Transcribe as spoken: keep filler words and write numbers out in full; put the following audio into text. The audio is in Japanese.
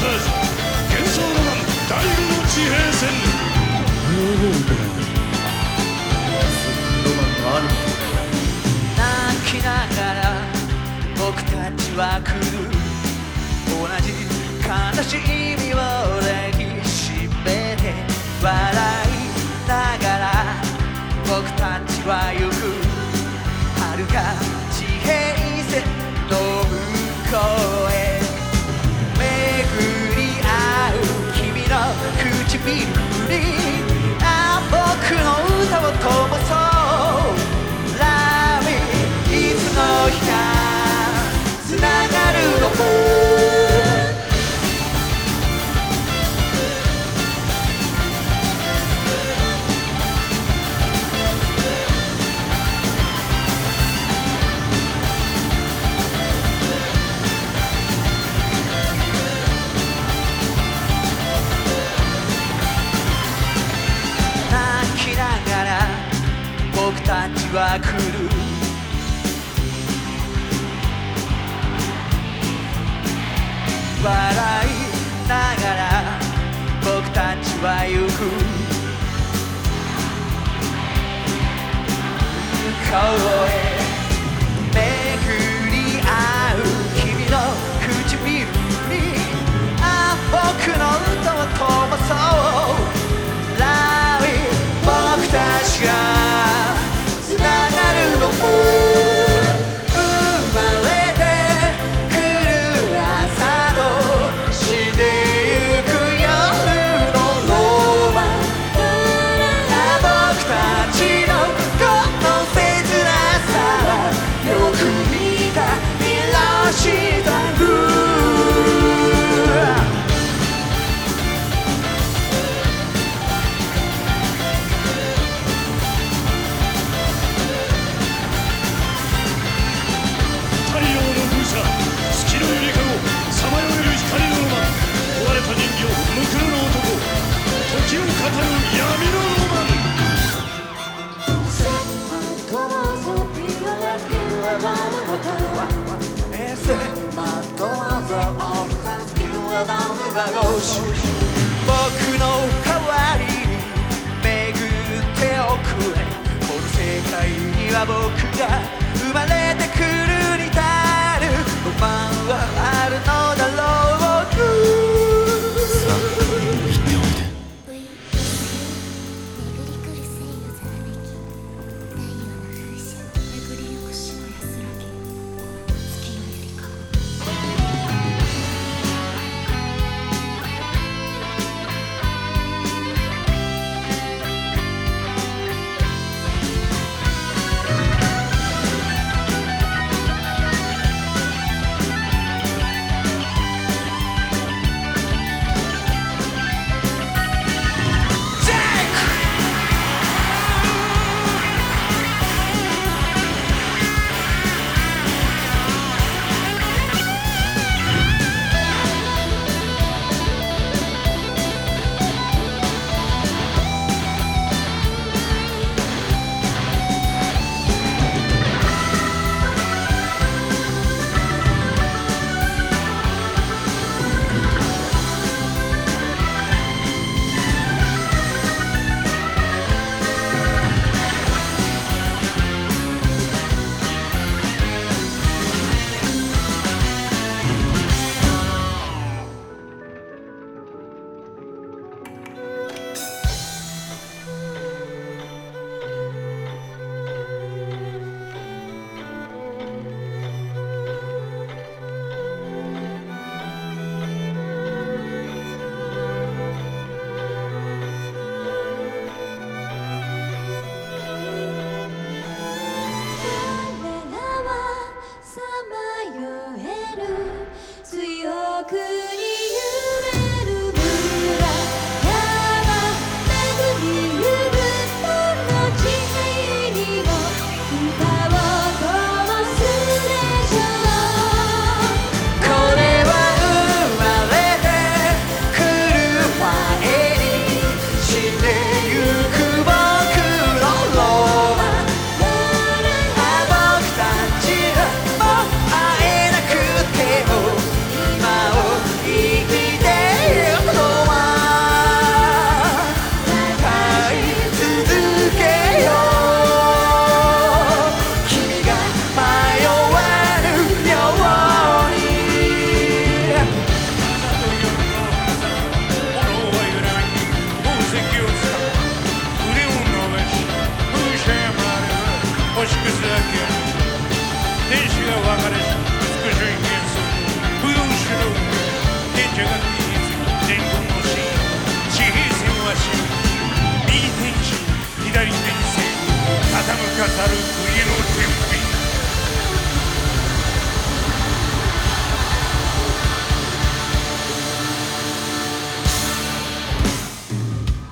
サージ幻想ロマン第五の地平線。 ロマンがある。 泣きながら僕たちは来る。同じ悲しみを抱きしめて笑いながら僕たちは行く。遥か地平線の向こうへ巡り合う君の唇にあ僕の歌を灯そうラビいつの日かつながるの僕たちは来る。笑いながら僕たちは行く。向こうへ巡り合う君の唇にあ僕の歌を灯そうラビ僕たちがつながるの生まれてくる朝と死んでゆく夜のロマン僕たちのこの切なさはよく見た照らしたる僕の代わりに巡っておくれ。この世界には僕が生まれてくるに至るロマンはあるのだろう。 さあ言っておいで。 強く